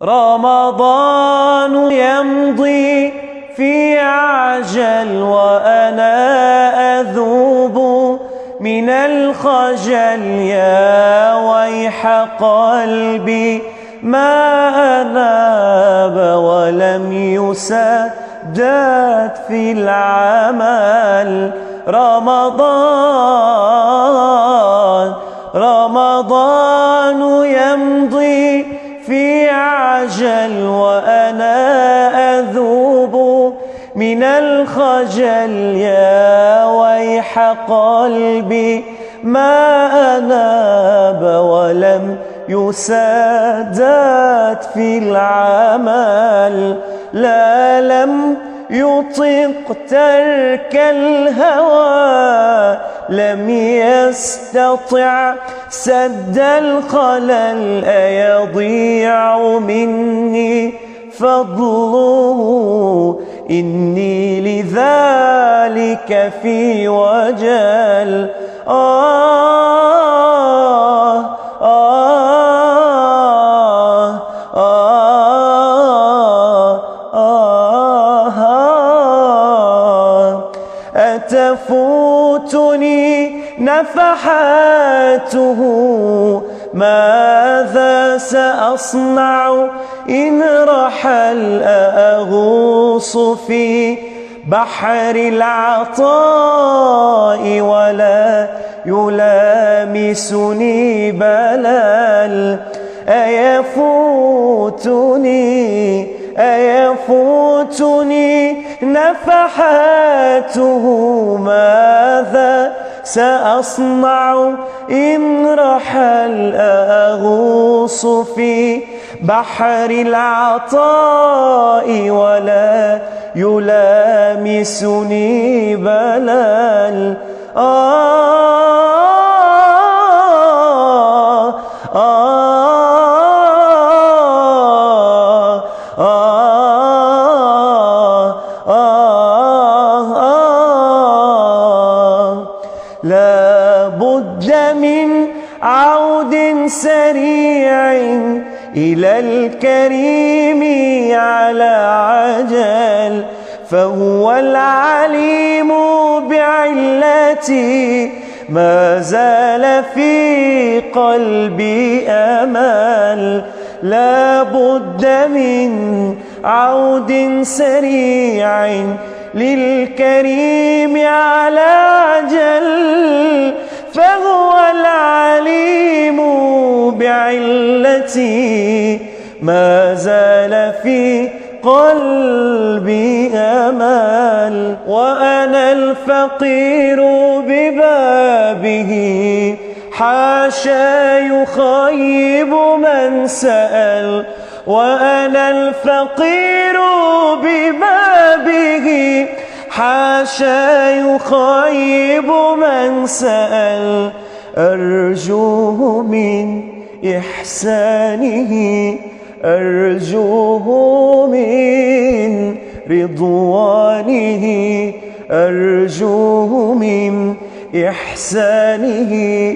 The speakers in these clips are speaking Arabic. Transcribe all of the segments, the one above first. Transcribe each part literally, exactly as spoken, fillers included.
رمضان يمضي في عجل وأنا أذوب من الخجل، يا ويح قلبي ما أناب ولم يسدد في العمل. رمضان رمضان يمضي في عجل وأنا أذوب من الخجل، يا ويح قلبي ما أناب ولم يسدد في العمل. لا لم يطق ترك الهوى، لم يستطع سد الخلل، أيضيع مني فضله إني لذلك في وجل. آه آه آه آه آه أتفوتني نفحاته، ماذا سأصنع إن رحل؟ أغوص في بحر العطاء ولا يلامسني بلل. أيفوتني أيفوتني نفحاته، ماذا سأصنع إن رحل؟ أغوص في بحر العطاء ولا يلامسني بلل. آه آه آه آه آه لا بد من عود سريع إلى الكريم على عجل، فهو العليم بعلتي، ما زال في قلبي أمل. لا بد من عود سريع للكريم على عجل، فهو العليم بعلتي، ما زال في قلبي أمل. وأنا الفقير ببابه، حاشا يخيب من سأل. وأنا الفقير ببابه، حاشا يخيب من سأل. أرجوه من إحسانه، أرجوه من رضوانه، أرجوه من إحسانه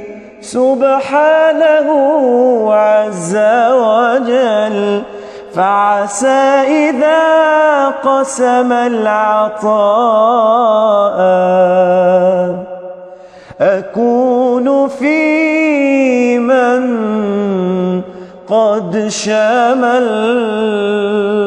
سبحانه عز وجل. فعسى إذا قسم العطاء أكون في من قد شمل.